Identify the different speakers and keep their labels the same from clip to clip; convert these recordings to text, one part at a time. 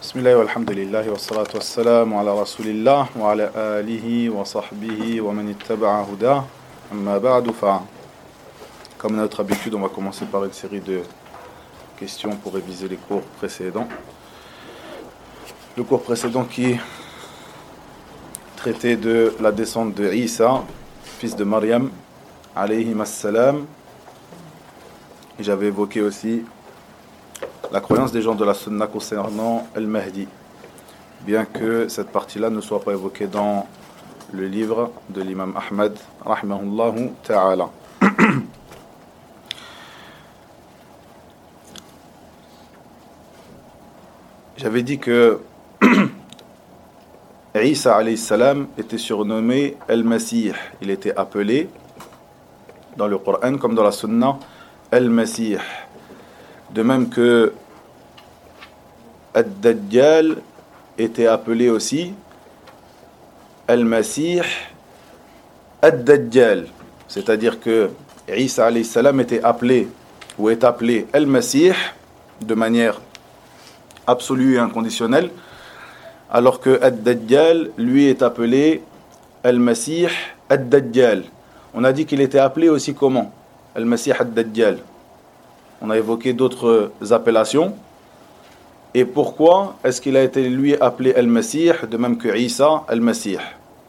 Speaker 1: Bismillah walhamdulillah wa salatu wassalam ala rasulillah wa ala alihi wa sahbihi wa man ittaba'a huda. Amma ba'du comme à notre habitude, on va commencer par une série de questions pour réviser les cours précédents. Le cours précédent qui traitait de la descente de Isa, fils de Maryam, alayhim as-salam. Et j'avais évoqué aussi la croyance des gens de la Sunna concernant Al-Mahdi, bien que cette partie-là ne soit pas évoquée dans le livre de l'imam Ahmad, rahimahullahu ta'ala. J'avais dit que Isa alayhi salam était surnommé Al-Masih. Il était appelé dans le Coran comme dans la Sunna Al-Masih. De même que Ad-Dajjal était appelé aussi Al-Masih Ad-Dajjal. C'est-à-dire que Isa alayhi salam était appelé ou est appelé Al-Masih de manière absolue et inconditionnelle, alors que Ad-Dajjal lui est appelé Al-Masih Ad-Dajjal. On a dit qu'il était appelé aussi comment? Al-Masih Ad-Dajjal. On a évoqué d'autres appellations. Et pourquoi est-ce qu'il a été lui appelé Al-Masih, de même que Isa Al-Masih?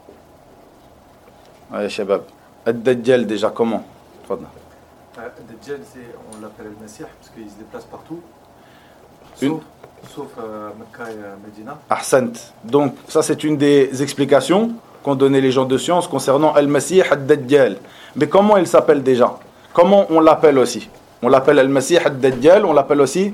Speaker 1: Allez, Shabab. Ad-Dajjal, déjà, comment?
Speaker 2: Ad-Dajjal, on l'appelle Al-Masih parce qu'il se déplace partout. Sauf Mecca et Medina.
Speaker 1: Ahsant. Donc, ça, c'est une des explications qu'ont donné les gens de science concernant Al-Masih Ad-Dajjal. Mais comment il s'appelle déjà? Comment on l'appelle aussi? On l'appelle Al-Masih Ad-Dajjal, on l'appelle aussi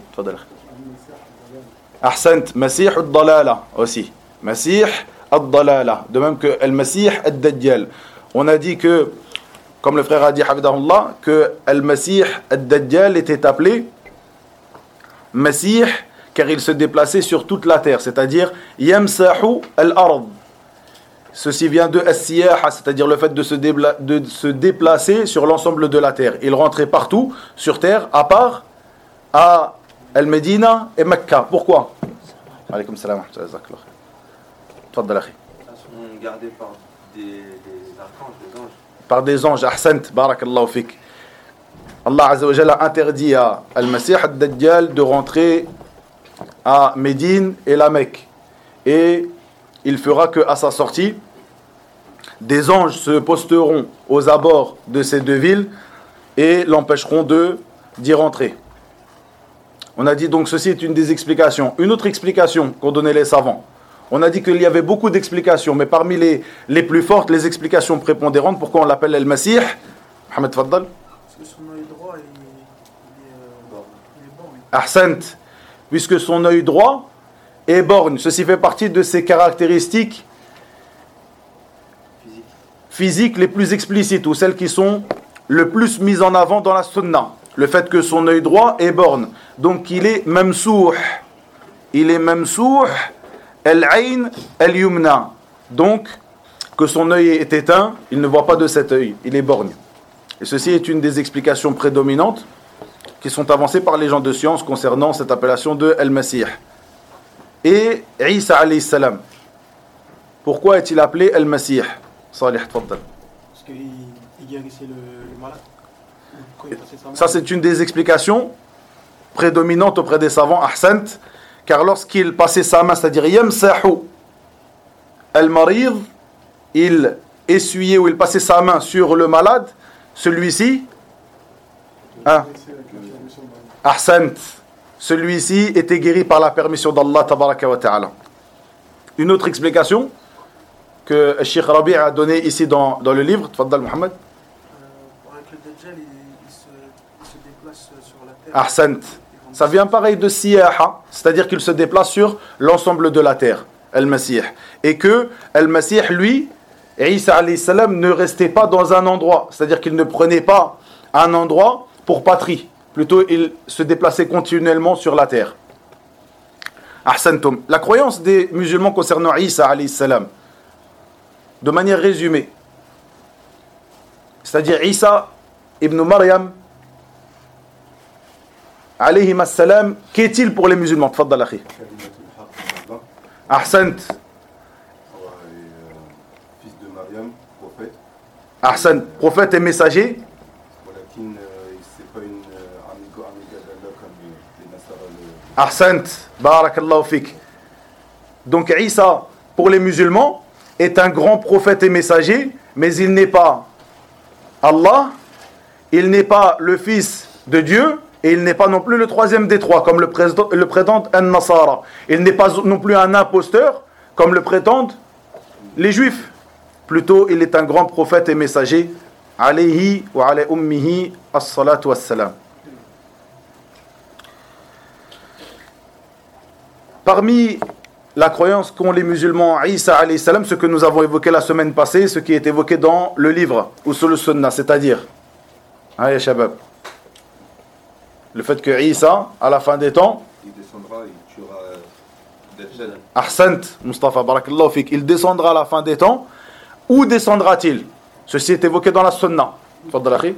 Speaker 1: Ahsant, Masih Ad-Dalala aussi. Masih Ad-Dalala. De même que Al-Masih Ad-Dajjal. On a dit que, comme le frère a dit, Hafidahullah, que Al-Masih Ad-Dajjal était appelé Masih car il se déplaçait sur toute la terre, c'est-à-dire Yamsahu al-Ard. Ceci vient de as-siyaha, c'est-à-dire le fait de se déplacer sur l'ensemble de la terre. Il rentrait partout sur terre, à part à Al-Medina et Mecca. Pourquoi? Alaykoum salam wa rahmatullah. Tfaddal akhi.
Speaker 2: Ils sont gardés par des archanges, des anges.
Speaker 1: Par des anges, ahsant, barakallahu fik. Allah Azza wa Jalla a interdit à Al-Masih Ad-Dajjal de rentrer à Médine et la Mecque. Et il fera qu'à sa sortie, des anges se posteront aux abords de ces deux villes et l'empêcheront d'y rentrer. On a dit donc ceci est une des explications. Une autre explication qu'ont donné les savants. On a dit qu'il y avait beaucoup d'explications, mais parmi les plus fortes, les explications prépondérantes, pourquoi on l'appelle Al-Masih? Mohamed Faddal.
Speaker 3: Parce que son œil droit il est borgne.
Speaker 1: Ahsant. Puisque son œil droit est borgne. Ceci fait partie de ses caractéristiques physiques les plus explicites, ou celles qui sont le plus mises en avant dans la sunna. Le fait que son œil droit est borgne. Donc il est mamsouh. Il est mamsouh al-ayn al-yumna. Donc que son œil est éteint, il ne voit pas de cet œil. Il est borgne. Et ceci est une des explications prédominantes qui sont avancées par les gens de science concernant cette appellation de Al-Masih. Et Isa alayhi salam. Pourquoi est-il appelé Al-Masih? Salih, tfaddal.
Speaker 3: Parce qu'il guérissait le malade.
Speaker 1: Ça, c'est une des explications prédominantes auprès des savants, ahsant, car lorsqu'il passait sa main, c'est-à-dire yamsahu al-marid, il essuyait ou il passait sa main sur le malade, celui-ci, ahsant, celui-ci était guéri par la permission d'Allah tabaraka wa ta'ala. Une autre explication que Cheikh Rabi' a donnée ici dans le livre, tfaddal Muhammad.
Speaker 3: Avec le Dajjal, il se déplace sur la terre.
Speaker 1: Ahsant. Ça vient pareil de siyaha, c'est-à-dire qu'il se déplace sur l'ensemble de la terre, Al-Masih. Et que Al-Masih, lui, Isa alayhi salam, ne restait pas dans un endroit, c'est-à-dire qu'il ne prenait pas un endroit pour patrie. Plutôt, il se déplaçait continuellement sur la terre. Ahsantum. La croyance des musulmans concernant Isa alayhi salam, de manière résumée, c'est-à-dire Isa ibn Maryam alayhim assalam, qu'est-il pour les musulmans? Tfaddal akhi.
Speaker 4: 20.
Speaker 1: Ahsant.
Speaker 4: Fils de Mariam, prophète.
Speaker 1: Ahsan, prophète et messager.
Speaker 4: Walakin, c'est pas une amiga d'Allah comme les Nasara.
Speaker 1: Ahsant, barakallahu fik. Donc Isa, pour les musulmans, est un grand prophète et messager, mais il n'est pas Allah, il n'est pas le fils de Dieu, et il n'est pas non plus le troisième des trois, comme le prétendent An-Nasara. Il n'est pas non plus un imposteur, comme le prétendent les Juifs. Plutôt, il est un grand prophète et messager. Alayhi wa ala ummihi as-salatu was-salam. Parmi la croyance qu'ont les musulmans à Isa alayhi salam, ce que nous avons évoqué la semaine passée, ce qui est évoqué dans le livre Usul Sunnah, c'est-à-dire, ya shabab, le fait que Isa, à la fin des temps,
Speaker 4: Il descendra, il tuera Dajjal.
Speaker 1: Ahsant, Mustafa, barakallahu fik, il descendra à la fin des temps. Où descendra-t-il? Ceci est évoqué dans la Sunna. Faddal akhi.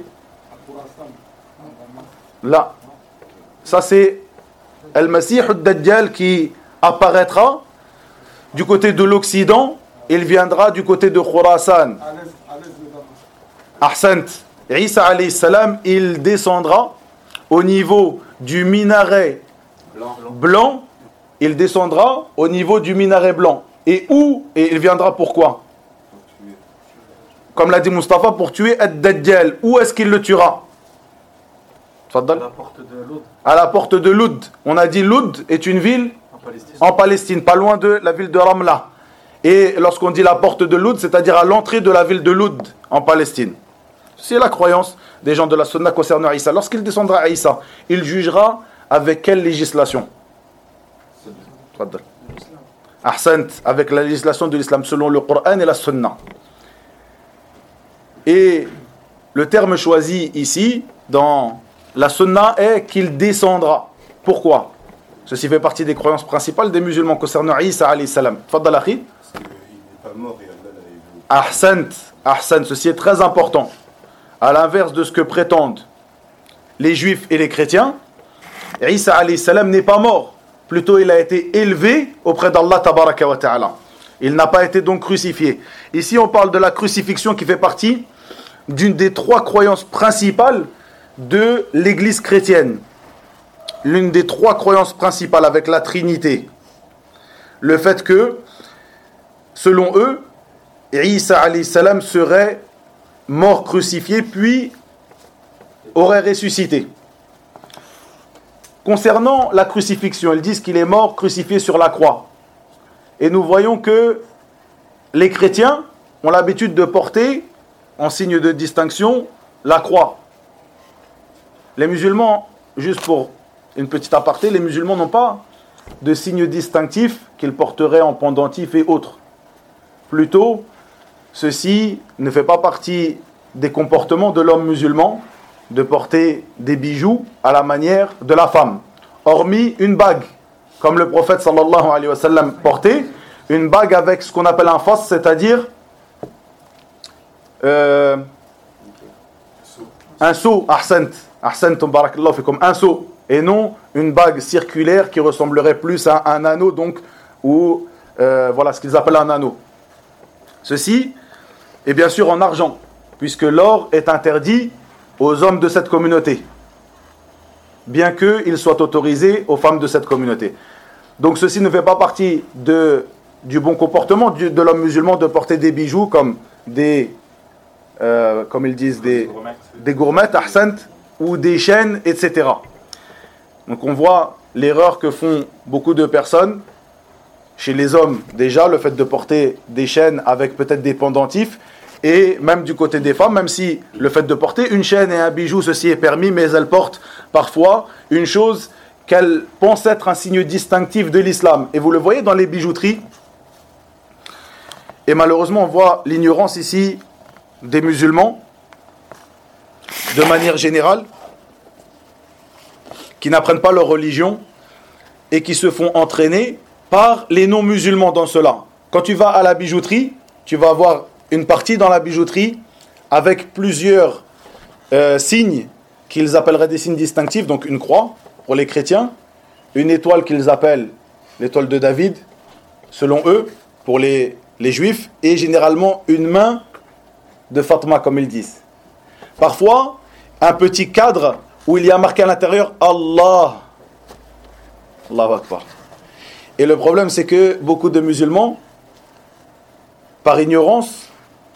Speaker 1: Là. Ça c'est Al-Masih ad-Dajjal qui apparaîtra du côté de l'Occident. Il viendra du côté de Khurasan. Ahsant. Isa alayhi salam, il descendra au niveau du minaret blanc. Il descendra au niveau du minaret blanc. Et où? Et il viendra pourquoi? Comme l'a dit Mustafa, pour tuer Ad-Dajjal. Où est-ce qu'il le tuera?
Speaker 2: À la porte de Loud.
Speaker 1: À la porte de Loud. On a dit Loud est une ville en Palestine, pas loin de la ville de Ramla. Et lorsqu'on dit la porte de Loud, c'est-à-dire à l'entrée de la ville de Loud en Palestine. C'est la croyance des gens de la Sunna concernant Isa. Lorsqu'il descendra à Isa, il jugera avec quelle législation? Ahsant, avec la législation de l'islam selon le Coran et la Sunna. Et le terme choisi ici dans la Sunna est qu'il descendra. Pourquoi? Ceci fait partie des croyances principales des musulmans concernant Isa alayhi salam. Faddal akhi.
Speaker 4: Parce qu'il n'est pas mort et Allah l'a élevé.
Speaker 1: Ahsant, ceci est très important. À l'inverse de ce que prétendent les juifs et les chrétiens, Isa alayhi salam n'est pas mort. Plutôt, il a été élevé auprès d'Allah tabaraka wa ta'ala. Il n'a pas été donc crucifié. Ici, on parle de la crucifixion qui fait partie d'une des trois croyances principales de l'église chrétienne. L'une des trois croyances principales avec la Trinité. Le fait que, selon eux, Isa alayhi salam serait mort crucifié puis aurait ressuscité. Concernant la crucifixion, ils disent qu'il est mort crucifié sur la croix. Et nous voyons que les chrétiens ont l'habitude de porter, en signe de distinction, la croix. Les musulmans, juste pour une petite aparté, les musulmans n'ont pas de signe distinctif qu'ils porteraient en pendentif et autres. Plutôt, ceci ne fait pas partie des comportements de l'homme musulman de porter des bijoux à la manière de la femme, hormis une bague, comme le prophète sallallahu alayhi wa sallam portait, une bague avec ce qu'on appelle un fas, c'est-à-dire un seau, ahsantum barakallahu fikum, un seau, et non une bague circulaire qui ressemblerait plus à un anneau, donc, ou voilà ce qu'ils appellent un anneau. Ceci est bien sûr en argent, puisque l'or est interdit aux hommes de cette communauté, bien qu'il soit autorisé aux femmes de cette communauté. Donc ceci ne fait pas partie du bon comportement de l'homme musulman de porter des bijoux comme des, comme ils disent, des gourmettes, ahsant, ou des chaînes, etc. Donc on voit l'erreur que font beaucoup de personnes, chez les hommes déjà, le fait de porter des chaînes avec peut-être des pendentifs, et même du côté des femmes, même si le fait de porter une chaîne et un bijou, ceci est permis, mais elles portent parfois une chose qu'elles pensent être un signe distinctif de l'islam. Et vous le voyez dans les bijouteries. Et malheureusement, on voit l'ignorance ici des musulmans, de manière générale, qui n'apprennent pas leur religion et qui se font entraîner par les non-musulmans dans cela. Quand tu vas à la bijouterie, tu vas avoir une partie dans la bijouterie avec plusieurs signes qu'ils appelleraient des signes distinctifs, donc une croix pour les chrétiens, une étoile qu'ils appellent l'étoile de David, selon eux, pour les juifs, et généralement une main de Fatima, comme ils disent. Parfois, un petit cadre où il y a marqué à l'intérieur Allah. Allahu Akbar. Et le problème, c'est que beaucoup de musulmans, par ignorance,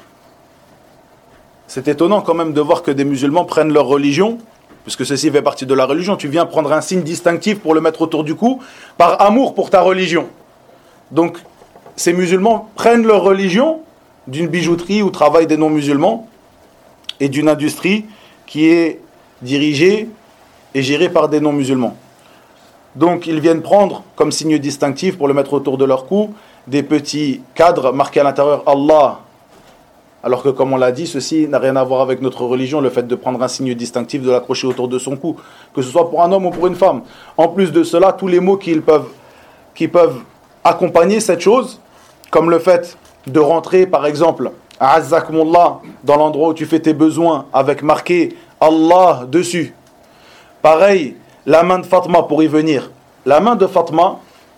Speaker 1: c'est étonnant quand même de voir que des musulmans prennent leur religion, puisque ceci fait partie de la religion. Tu viens prendre un signe distinctif pour le mettre autour du cou, par amour pour ta religion. Donc, ces musulmans prennent leur religion d'une bijouterie où travaillent des non-musulmans et d'une industrie qui est dirigée et gérée par des non-musulmans. Donc, ils viennent prendre comme signe distinctif pour le mettre autour de leur cou des petits cadres marqués à l'intérieur Allah. Alors que, comme on l'a dit, ceci n'a rien à voir avec notre religion, le fait de prendre un signe distinctif, de l'accrocher autour de son cou, que ce soit pour un homme ou pour une femme. En plus de cela, tous les mots qui peuvent accompagner cette chose, comme le fait de rentrer, par exemple, à Azzakumullah, dans l'endroit où tu fais tes besoins, avec marqué Allah dessus. Pareil, la main de Fatima, pour y venir. La main de Fatima,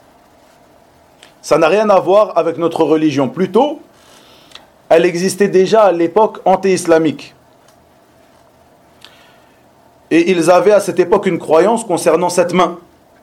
Speaker 1: ça n'a rien à voir avec notre religion. Plutôt, elle existait déjà à l'époque anté-islamique. Et ils avaient à cette époque une croyance concernant cette main.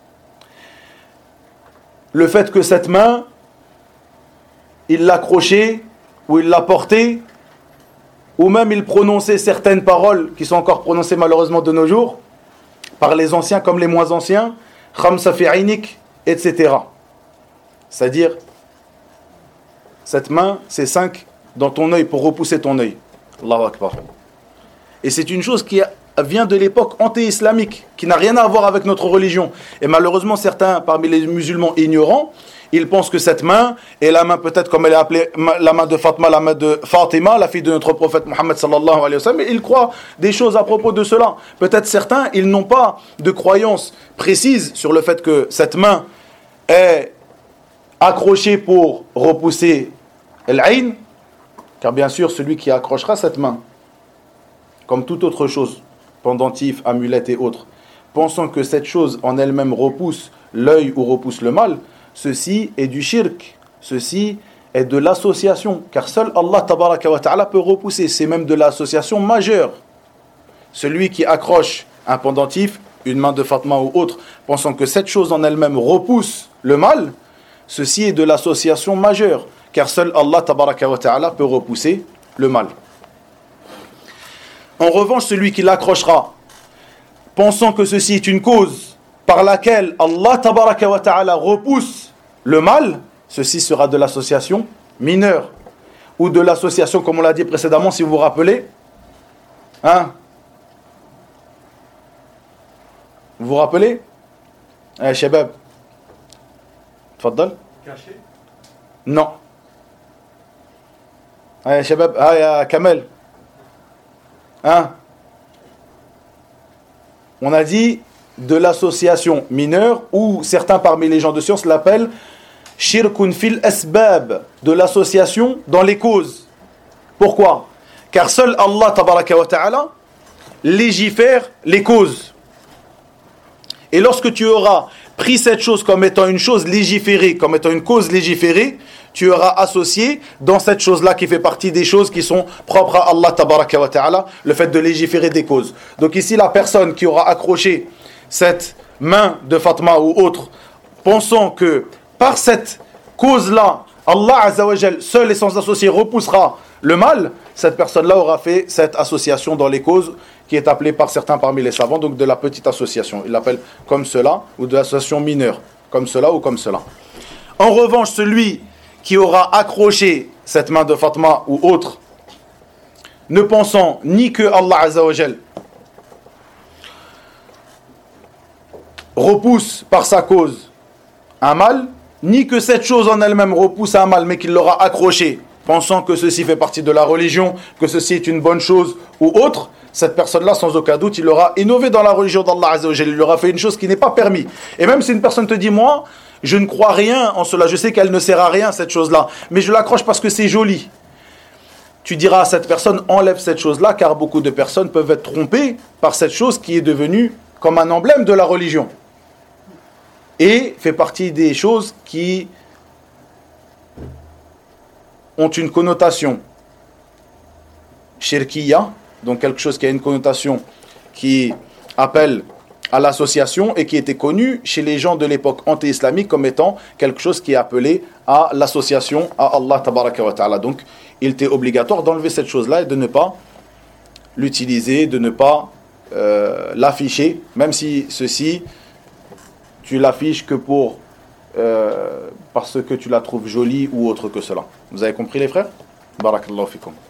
Speaker 1: Le fait que cette main, il l'accrochait, ou il la portait, ou même il prononçait certaines paroles qui sont encore prononcées malheureusement de nos jours, par les anciens comme les moins anciens, khamsa fi aynik, etc. C'est-à-dire, cette main, c'est 5 dans ton œil pour repousser ton œil. Allahu Akbar. Et c'est une chose qui vient de l'époque anté-islamique, qui n'a rien à voir avec notre religion. Et malheureusement, certains parmi les musulmans ignorants, ils pensent que cette main est la main peut-être comme elle est appelée la main de Fatima, la main de Fatima, la fille de notre prophète Mohammed sallallahu alayhi wa sallam. Et ils croient des choses à propos de cela. Peut-être certains, ils n'ont pas de croyance précise sur le fait que cette main est accrochée pour repousser l'ayn, car bien sûr, celui qui accrochera cette main, comme toute autre chose, pendentif, amulette et autres, pensant que cette chose en elle-même repousse l'œil ou repousse le mal, ceci est du shirk, ceci est de l'association, car seul Allah tabaraka wa ta'ala peut repousser, c'est même de l'association majeure. Celui qui accroche un pendentif, une main de Fatima ou autre, pensant que cette chose en elle-même repousse le mal, ceci est de l'association majeure, car seul Allah tabaraka wa ta'ala peut repousser le mal. En revanche, celui qui l'accrochera, pensant que ceci est une cause par laquelle Allah tabaraka wa ta'ala repousse le mal, ceci sera de l'association mineure, ou de l'association, comme on l'a dit précédemment, si vous vous rappelez. Hein? Vous vous rappelez? Shabab. Tfaddal.
Speaker 2: Caché.
Speaker 1: Non. Shabab, Kamel. Hein? On a dit de l'association mineure, ou certains parmi les gens de science l'appellent shirkun fil asbab, de l'association dans les causes. Pourquoi? Car seul Allah tabaraka wa ta'ala légifère les causes. Et lorsque tu auras pris cette chose comme étant une chose légiférée, comme étant une cause légiférée, tu auras associé dans cette chose-là qui fait partie des choses qui sont propres à Allah tabaraka wa ta'ala, le fait de légiférer des causes. Donc ici, la personne qui aura accroché cette main de Fatima ou autre, pensant que par cette cause-là, Allah azza wa jal, seul et sans associé, repoussera le mal, cette personne-là aura fait cette association dans les causes qui est appelée par certains parmi les savants, donc de la petite association. Ils l'appellent comme cela, ou de l'association mineure, comme cela ou comme cela. En revanche, celui qui aura accroché cette main de Fatima ou autre, ne pensant ni que Allah azza wa jal repousse par sa cause un mal, ni que cette chose en elle-même repousse un mal, mais qu'il l'aura accroché, pensant que ceci fait partie de la religion, que ceci est une bonne chose ou autre, cette personne-là, sans aucun doute, il aura innové dans la religion d'Allah azza wa jal, il aura fait une chose qui n'est pas permise. Et même si une personne te dit, moi, je ne crois rien en cela, je sais qu'elle ne sert à rien cette chose-là, mais je l'accroche parce que c'est joli. Tu diras à cette personne, enlève cette chose-là, car beaucoup de personnes peuvent être trompées par cette chose qui est devenue comme un emblème de la religion. et fait partie des choses qui ont une connotation shirkiya, donc quelque chose qui a une connotation qui appelle à l'association et qui était connu chez les gens de l'époque anti-islamique comme étant quelque chose qui est appelé à l'association à Allah tabaraka wa ta'ala. Donc il était obligatoire d'enlever cette chose-là et de ne pas l'utiliser, de ne pas l'afficher, même si ceci tu l'affiches que pour parce que tu la trouves jolie ou autre que cela. Vous avez compris les frères? Barakallahu fikum.